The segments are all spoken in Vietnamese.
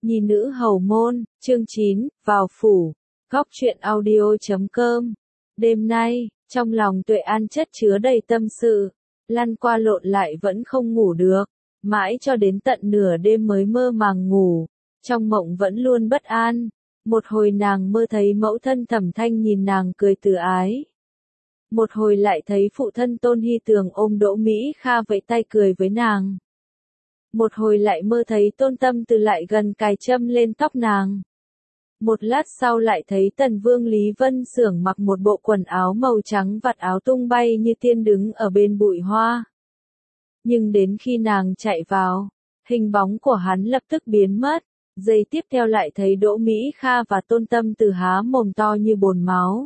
Nhi nữ hầu môn, chương 9, vào phủ. Góc truyện audio.com. Đêm nay, trong lòng Tuệ An chất chứa đầy tâm sự, lăn qua lộn lại vẫn không ngủ được, mãi cho đến tận nửa đêm mới mơ màng ngủ, trong mộng vẫn luôn bất an. Một hồi nàng mơ thấy mẫu thân Thẩm Thanh nhìn nàng cười từ ái. Một hồi lại thấy phụ thân Tôn Hy Tường ôm Đỗ Mỹ Kha vẫy tay cười với nàng. Một hồi lại mơ thấy Tôn Tâm Từ lại gần cài châm lên tóc nàng. Một lát sau lại thấy Tần Vương Lý Vân Xưởng mặc một bộ quần áo màu trắng vạt áo tung bay như tiên đứng ở bên bụi hoa. Nhưng đến khi nàng chạy vào, hình bóng của hắn lập tức biến mất. Giây tiếp theo lại thấy Đỗ Mỹ Kha và Tôn Tâm Từ há mồm to như bồn máu,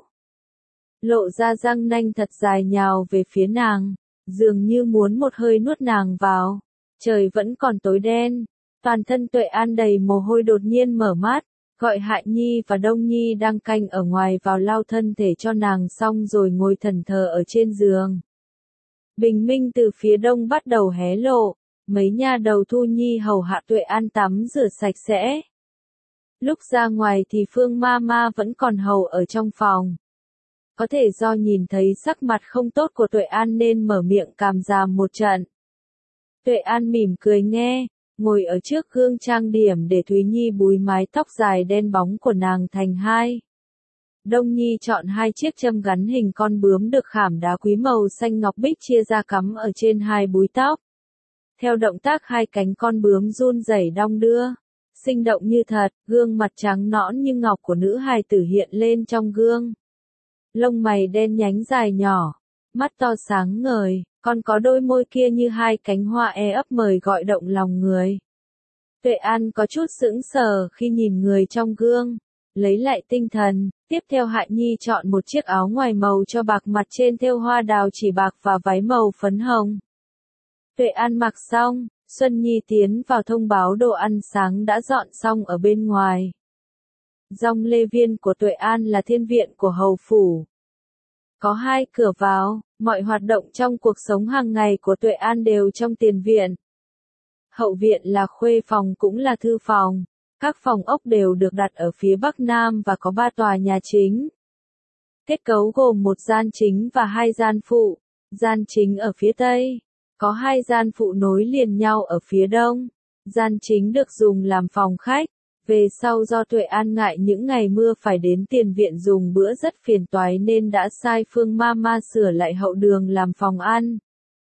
lộ ra răng nanh thật dài nhào về phía nàng, dường như muốn một hơi nuốt nàng vào. Trời vẫn còn tối đen, toàn thân Tuệ An đầy mồ hôi đột nhiên mở mắt, gọi Hại Nhi và Đông Nhi đang canh ở ngoài vào lau thân thể cho nàng xong rồi ngồi thẫn thờ ở trên giường. Bình minh từ phía đông bắt đầu hé lộ, mấy nha đầu Thu Nhi hầu hạ Tuệ An tắm rửa sạch sẽ. Lúc ra ngoài thì Phương Mama vẫn còn hầu ở trong phòng. Có thể do nhìn thấy sắc mặt không tốt của Tuệ An nên mở miệng càm ràm một trận. Tuệ An mỉm cười nghe, ngồi ở trước gương trang điểm để Thúy Nhi búi mái tóc dài đen bóng của nàng thành hai. Đông Nhi chọn hai chiếc châm gắn hình con bướm được khảm đá quý màu xanh ngọc bích chia ra cắm ở trên hai búi tóc. Theo động tác hai cánh con bướm run rẩy đong đưa, sinh động như thật, gương mặt trắng nõn như ngọc của nữ hài tử hiện lên trong gương. Lông mày đen nhánh dài nhỏ, mắt to sáng ngời, còn có đôi môi kia như hai cánh hoa ấp mời gọi động lòng người. Tuệ An có chút sững sờ khi nhìn người trong gương, lấy lại tinh thần, tiếp theo Hại Nhi chọn một chiếc áo ngoài màu cho bạc mặt trên thêu hoa đào chỉ bạc và váy màu phấn hồng. Tuệ An mặc xong, Xuân Nhi tiến vào thông báo đồ ăn sáng đã dọn xong ở bên ngoài. Dòng lê viên của Tuệ An là thiên viện của hầu phủ. Có hai cửa vào, mọi hoạt động trong cuộc sống hàng ngày của Tuệ An đều trong tiền viện. Hậu viện là khuê phòng cũng là thư phòng, các phòng ốc đều được đặt ở phía bắc nam và có 3 tòa nhà chính. Kết cấu gồm một gian chính và 2 gian phụ, gian chính ở phía tây, có 2 gian phụ nối liền nhau ở phía đông. Gian chính được dùng làm phòng khách. Về sau do Tuệ An ngại những ngày mưa phải đến tiền viện dùng bữa rất phiền toái nên đã sai Phương Mama sửa lại hậu đường làm phòng ăn.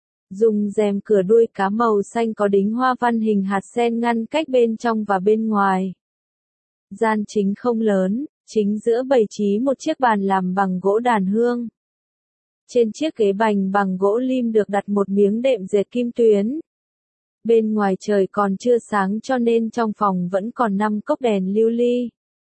Dùng rèm cửa đuôi cá màu xanh có đính hoa văn hình hạt sen ngăn cách bên trong và bên ngoài. Gian chính không lớn, chính giữa bày trí một chiếc bàn làm bằng gỗ đàn hương. Trên chiếc ghế bành bằng gỗ lim được đặt một miếng đệm dệt kim tuyến. Bên ngoài trời còn chưa sáng cho nên trong phòng vẫn còn 5 cốc đèn lưu ly.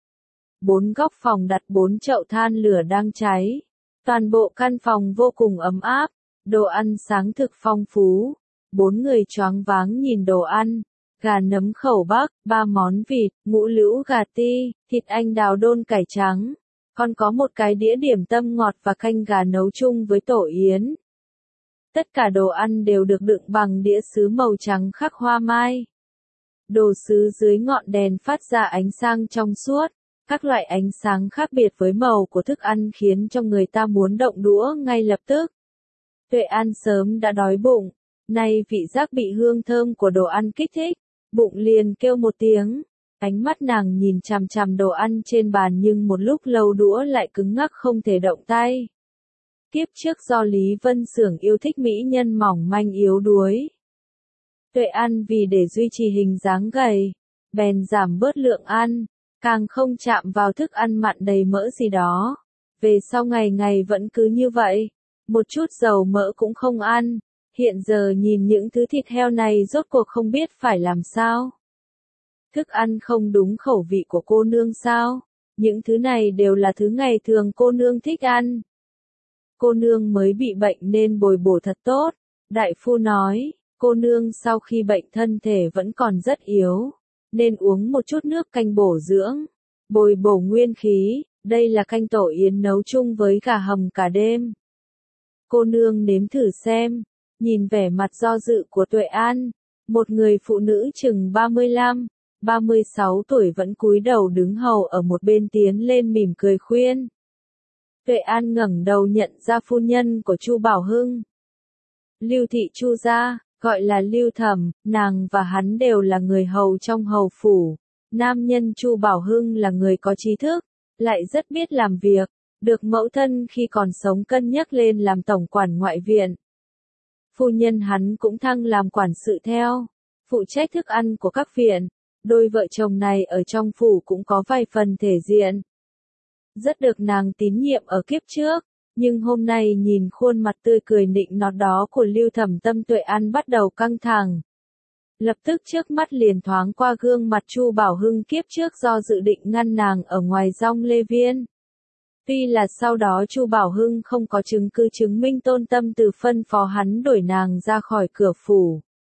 4 góc phòng đặt 4 chậu than lửa đang cháy. Toàn bộ căn phòng vô cùng ấm áp, đồ ăn sáng thực phong phú. 4 người choáng váng nhìn đồ ăn, gà nấm khẩu bắc, 3 món vịt, ngũ lữu gà ti, thịt anh đào đôn cải trắng. Còn có một cái đĩa điểm tâm ngọt và canh gà nấu chung với tổ yến. Tất cả đồ ăn đều được đựng bằng đĩa sứ màu trắng khắc hoa mai. Đồ sứ dưới ngọn đèn phát ra ánh sáng trong suốt, các loại ánh sáng khác biệt với màu của thức ăn khiến cho người ta muốn động đũa ngay lập tức. Tuệ An sớm đã đói bụng, nay vị giác bị hương thơm của đồ ăn kích thích, bụng liền kêu một tiếng. Ánh mắt nàng nhìn chằm chằm đồ ăn trên bàn nhưng một lúc lâu đũa lại cứng ngắc không thể động tay. Kiếp trước do Lý Vân Xưởng yêu thích mỹ nhân mỏng manh yếu đuối. Tuệ An vì để duy trì hình dáng gầy, bèn giảm bớt lượng ăn, càng không chạm vào thức ăn mặn đầy mỡ gì đó. Về sau ngày ngày vẫn cứ như vậy, một chút dầu mỡ cũng không ăn, hiện giờ nhìn những thứ thịt heo này rốt cuộc không biết phải làm sao. Thức ăn không đúng khẩu vị của cô nương sao? Những thứ này đều là thứ ngày thường cô nương thích ăn. Cô nương mới bị bệnh nên bồi bổ thật tốt. Đại phu nói, cô nương sau khi bệnh thân thể vẫn còn rất yếu, nên uống một chút nước canh bổ dưỡng, bồi bổ nguyên khí. Đây là canh tổ yến nấu chung với gà hầm cả đêm. Cô nương nếm thử xem. Nhìn vẻ mặt do dự của Tuệ An, một người phụ nữ chừng 35, 36 tuổi vẫn cúi đầu đứng hầu ở một bên tiến lên mỉm cười khuyên. Tuệ An ngẩng đầu nhận ra phu nhân của Chu Bảo Hưng. Lưu thị Chu gia, gọi là Lưu Thẩm, nàng và hắn đều là người hầu trong hầu phủ. Nam nhân Chu Bảo Hưng là người có trí thức, lại rất biết làm việc, được mẫu thân khi còn sống cân nhắc lên làm tổng quản ngoại viện. Phu nhân hắn cũng thăng làm quản sự theo, phụ trách thức ăn của các viện. Đôi vợ chồng này ở trong phủ cũng có vài phần thể diện. Rất được nàng tín nhiệm ở kiếp trước, nhưng hôm nay nhìn khuôn mặt tươi cười nịnh nọt đó của Lưu Thẩm, tâm Tuệ An bắt đầu căng thẳng. Lập tức trước mắt liền thoáng qua gương mặt Chu Bảo Hưng kiếp trước do dự định ngăn nàng ở ngoài Dong Lê Viên. Tuy là sau đó Chu Bảo Hưng không có chứng cứ chứng minh Tôn Tâm Từ phân phó hắn đuổi nàng ra khỏi cửa phủ.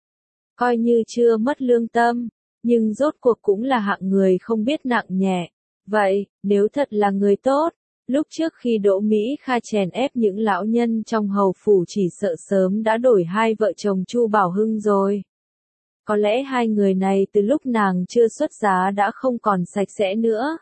Coi như chưa mất lương tâm, nhưng rốt cuộc cũng là hạng người không biết nặng nhẹ. Vậy, nếu thật là người tốt, lúc trước khi Đỗ Mỹ Kha chèn ép những lão nhân trong hầu phủ chỉ sợ sớm đã đổi hai vợ chồng Chu Bảo Hưng rồi. Có lẽ hai người này từ lúc nàng chưa xuất giá đã không còn sạch sẽ nữa.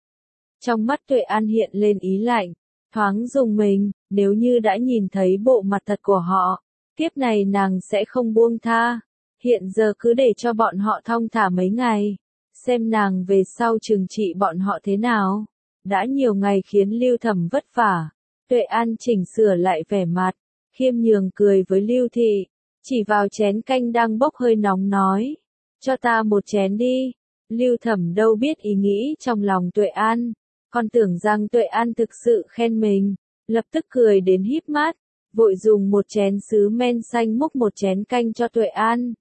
Trong mắt Tuệ An hiện lên ý lạnh, thoáng rùng mình, nếu như đã nhìn thấy bộ mặt thật của họ, kiếp này nàng sẽ không buông tha. Hiện giờ cứ để cho bọn họ thong thả mấy ngày, xem nàng về sau trừng trị bọn họ thế nào. Đã nhiều ngày khiến Lưu Thẩm vất vả, Tuệ An chỉnh sửa lại vẻ mặt, khiêm nhường cười với Lưu thị, chỉ vào chén canh đang bốc hơi nóng nói, cho ta một chén đi. Lưu Thẩm đâu biết ý nghĩ trong lòng Tuệ An, còn tưởng rằng Tuệ An thực sự khen mình, lập tức cười đến híp mắt, vội dùng một chén sứ men xanh múc một chén canh cho Tuệ An.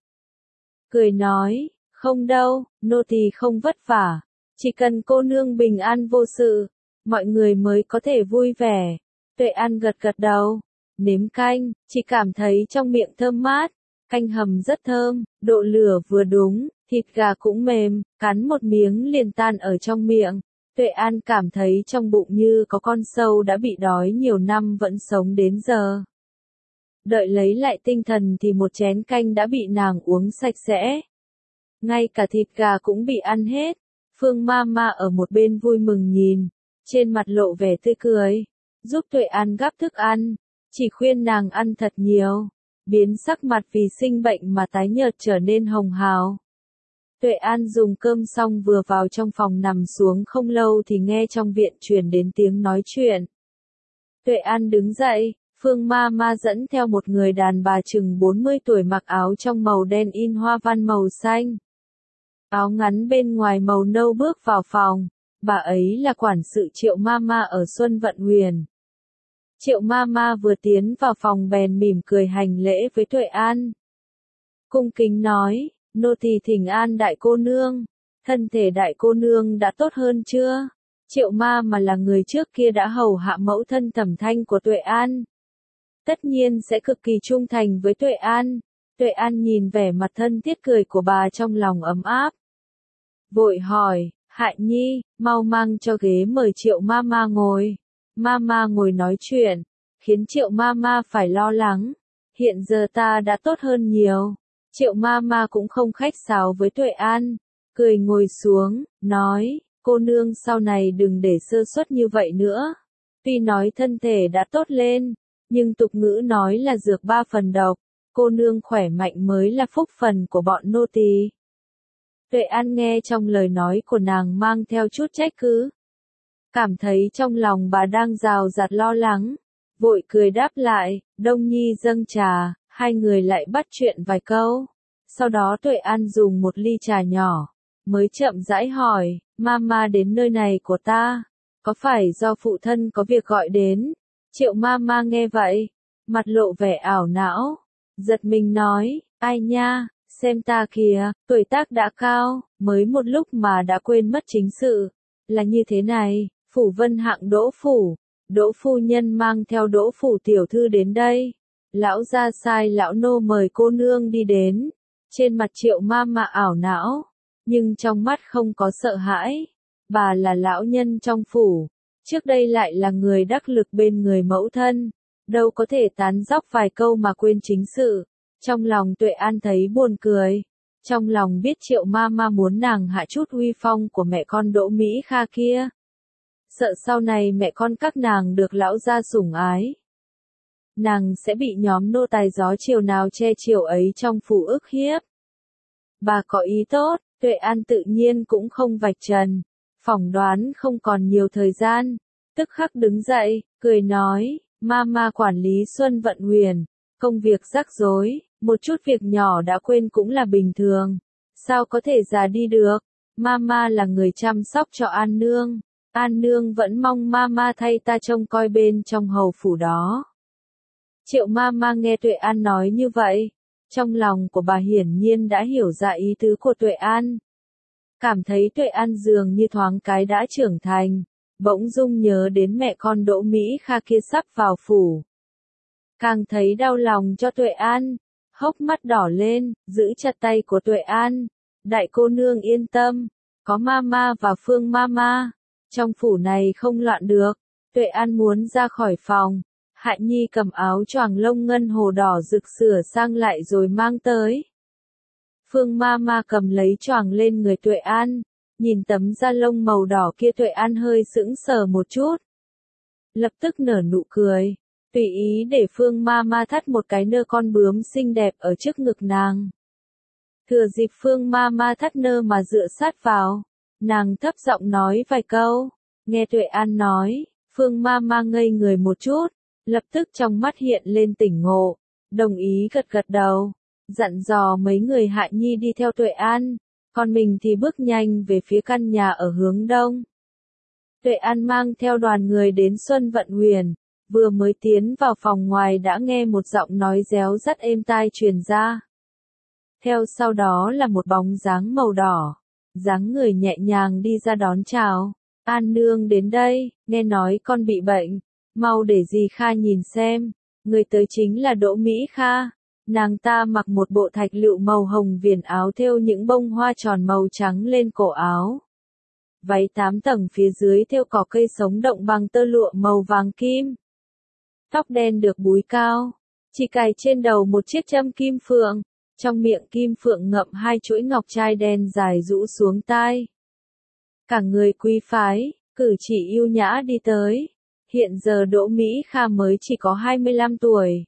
Cười nói, không đâu, nô tỳ không vất vả, chỉ cần cô nương bình an vô sự, mọi người mới có thể vui vẻ. Tuệ An gật gật đầu, nếm canh, chỉ cảm thấy trong miệng thơm mát, canh hầm rất thơm, độ lửa vừa đúng, thịt gà cũng mềm, cắn một miếng liền tan ở trong miệng. Tuệ An cảm thấy trong bụng như có con sâu đã bị đói nhiều năm vẫn sống đến giờ. Đợi lấy lại tinh thần thì một chén canh đã bị nàng uống sạch sẽ. Ngay cả thịt gà cũng bị ăn hết. Phương Mama ở một bên vui mừng nhìn, trên mặt lộ vẻ tươi cười, giúp Tuệ An gắp thức ăn, chỉ khuyên nàng ăn thật nhiều, biến sắc mặt vì sinh bệnh mà tái nhợt trở nên hồng hào. Tuệ An dùng cơm xong vừa vào trong phòng nằm xuống không lâu thì nghe trong viện truyền đến tiếng nói chuyện. Tuệ An đứng dậy, Phương Mama dẫn theo một người đàn bà chừng 40 tuổi mặc áo trong màu đen in hoa văn màu xanh. Áo ngắn bên ngoài màu nâu bước vào phòng, bà ấy là quản sự Triệu Mama ở Xuân Vận Huyền. Triệu Mama vừa tiến vào phòng bèn mỉm cười hành lễ với Tuệ An. Cung kính nói, nô tỳ thỉnh an đại cô nương, thân thể đại cô nương đã tốt hơn chưa? Triệu Mama là người trước kia đã hầu hạ mẫu thân Thẩm Thanh của Tuệ An. Tất nhiên sẽ cực kỳ trung thành với Tuệ An. Tuệ An nhìn vẻ mặt thân thiết cười của bà trong lòng ấm áp. Vội hỏi, Hại Nhi, mau mang cho ghế mời Triệu Mama ngồi. Mama ngồi nói chuyện, khiến Triệu Mama phải lo lắng. Hiện giờ ta đã tốt hơn nhiều. Triệu Mama cũng không khách sáo với Tuệ An, cười ngồi xuống, nói, cô nương sau này đừng để sơ suất như vậy nữa. Tuy nói thân thể đã tốt lên, nhưng tục ngữ nói là dược 3 phần độc, cô nương khỏe mạnh mới là phúc phần của bọn nô tỳ. Tuệ An nghe trong lời nói của nàng mang theo chút trách cứ. Cảm thấy trong lòng bà đang rào rạt lo lắng, vội cười đáp lại, Đông Nhi dâng trà, hai người lại bắt chuyện vài câu. Sau đó Tuệ An dùng một ly trà nhỏ, mới chậm rãi hỏi, Mama đến nơi này của ta, có phải do phụ thân có việc gọi đến? Triệu Mama nghe vậy, mặt lộ vẻ ảo não, giật mình nói, ai nha, xem ta kìa, tuổi tác đã cao, mới một lúc mà đã quên mất chính sự. Là như thế này, phủ Vân Hạng Đỗ phủ, Đỗ phu nhân mang theo Đỗ phủ tiểu thư đến đây. Lão gia sai lão nô mời cô nương đi đến. Trên mặt Triệu Mama ảo não, nhưng trong mắt không có sợ hãi. Bà là lão nhân trong phủ, trước đây lại là người đắc lực bên người mẫu thân, đâu có thể tán dóc vài câu mà quên chính sự. Trong lòng Tuệ An thấy buồn cười, Trong lòng biết Triệu Mama muốn nàng hạ chút uy phong của mẹ con Đỗ Mỹ Kha kia. Sợ sau này mẹ con các nàng được lão gia sủng ái. Nàng sẽ bị nhóm nô tài gió chiều nào che chiều ấy trong phủ ức hiếp. Bà có ý tốt, Tuệ An tự nhiên cũng không vạch trần. Phỏng đoán không còn nhiều thời gian. Tức khắc đứng dậy, cười nói, Mama quản lý Xuân Vận Huyền. Công việc rắc rối, một chút việc nhỏ đã quên cũng là bình thường. Sao có thể già đi được? Mama là người chăm sóc cho An Nương. An Nương vẫn mong Mama thay ta trông coi bên trong hầu phủ đó. Triệu Mama nghe Tuệ An nói như vậy. Trong lòng của bà hiển nhiên đã hiểu ra ý tứ của Tuệ An. Cảm thấy Tuệ An dường như thoáng cái đã trưởng thành. Bỗng dưng nhớ đến mẹ con Đỗ Mỹ Kha kia sắp vào phủ. Càng thấy đau lòng cho Tuệ An. Hốc mắt đỏ lên, giữ chặt tay của Tuệ An. Đại cô nương yên tâm. Có Mama và Phương Mama. Trong phủ này không loạn được. Tuệ An muốn ra khỏi phòng. Hạ Nhi cầm áo choàng lông ngân hồ đỏ rực sửa sang lại rồi mang tới. Phương Mama cầm lấy choàng lên người Tuệ An. Nhìn tấm da lông màu đỏ kia Tuệ An hơi sững sờ một chút. Lập tức nở nụ cười. Tùy ý để Phương Mama thắt một cái nơ con bướm xinh đẹp ở trước ngực nàng. Thừa dịp Phương Mama thắt nơ mà dựa sát vào. Nàng thấp giọng nói vài câu. Nghe Tuệ An nói, Phương Mama ngây người một chút. Lập tức trong mắt hiện lên tỉnh ngộ. Đồng ý gật gật đầu. Dặn dò mấy người Hạ Nhi đi theo Tuệ An. Còn mình thì bước nhanh về phía căn nhà ở hướng đông. Tuệ An mang theo đoàn người đến Xuân Vận Huyền. Vừa mới tiến vào phòng ngoài đã nghe một giọng nói réo rắt êm tai truyền ra. Theo sau đó là một bóng dáng màu đỏ. Dáng người nhẹ nhàng đi ra đón chào. An Nương đến đây, nghe nói con bị bệnh. Mau để dì Kha nhìn xem. Người tới chính là Đỗ Mỹ Kha. Nàng ta mặc một bộ thạch lựu màu hồng viền áo thêu những bông hoa tròn màu trắng lên cổ áo. Váy 8 tầng phía dưới thêu cỏ cây sống động bằng tơ lụa màu vàng kim. Tóc đen được búi cao. Chỉ cài trên đầu một chiếc châm kim phượng. Trong miệng kim phượng ngậm hai chuỗi ngọc trai đen dài rũ xuống tai. Cả người quý phái, cử chỉ yêu nhã đi tới. Hiện giờ Đỗ Mỹ Kha mới chỉ có 25 tuổi.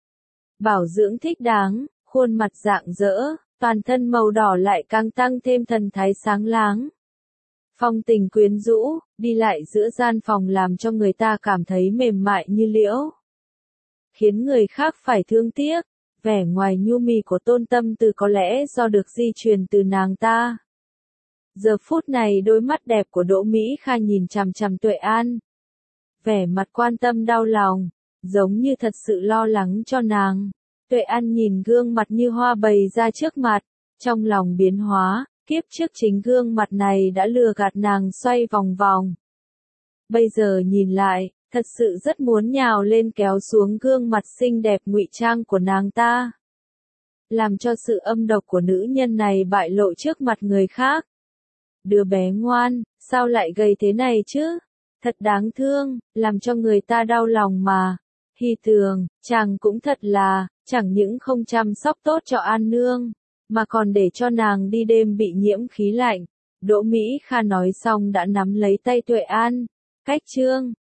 Bảo dưỡng thích đáng, khuôn mặt rạng rỡ, toàn thân màu đỏ lại càng tăng thêm thần thái sáng láng. Phong tình quyến rũ, đi lại giữa gian phòng làm cho người ta cảm thấy mềm mại như liễu. Khiến người khác phải thương tiếc, vẻ ngoài nhu mì của Tôn Tâm Từ có lẽ do được di truyền từ nàng ta. Giờ phút này đôi mắt đẹp của Đỗ Mỹ Kha nhìn chằm chằm Tuệ An. Vẻ mặt quan tâm đau lòng, giống như thật sự lo lắng cho nàng. Tuệ An nhìn gương mặt như hoa bày ra trước mặt, trong lòng biến hóa, kiếp trước chính gương mặt này đã lừa gạt nàng xoay vòng vòng. Bây giờ nhìn lại, thật sự rất muốn nhào lên kéo xuống gương mặt xinh đẹp ngụy trang của nàng ta. Làm cho sự âm độc của nữ nhân này bại lộ trước mặt người khác. Đứa bé ngoan, sao lại gầy thế này chứ? Thật đáng thương, làm cho người ta đau lòng mà. Hy Tường, chàng cũng thật là, chẳng những không chăm sóc tốt cho An Nương, mà còn để cho nàng đi đêm bị nhiễm khí lạnh. Đỗ Mỹ Kha nói xong đã nắm lấy tay Tuệ An. Cách chương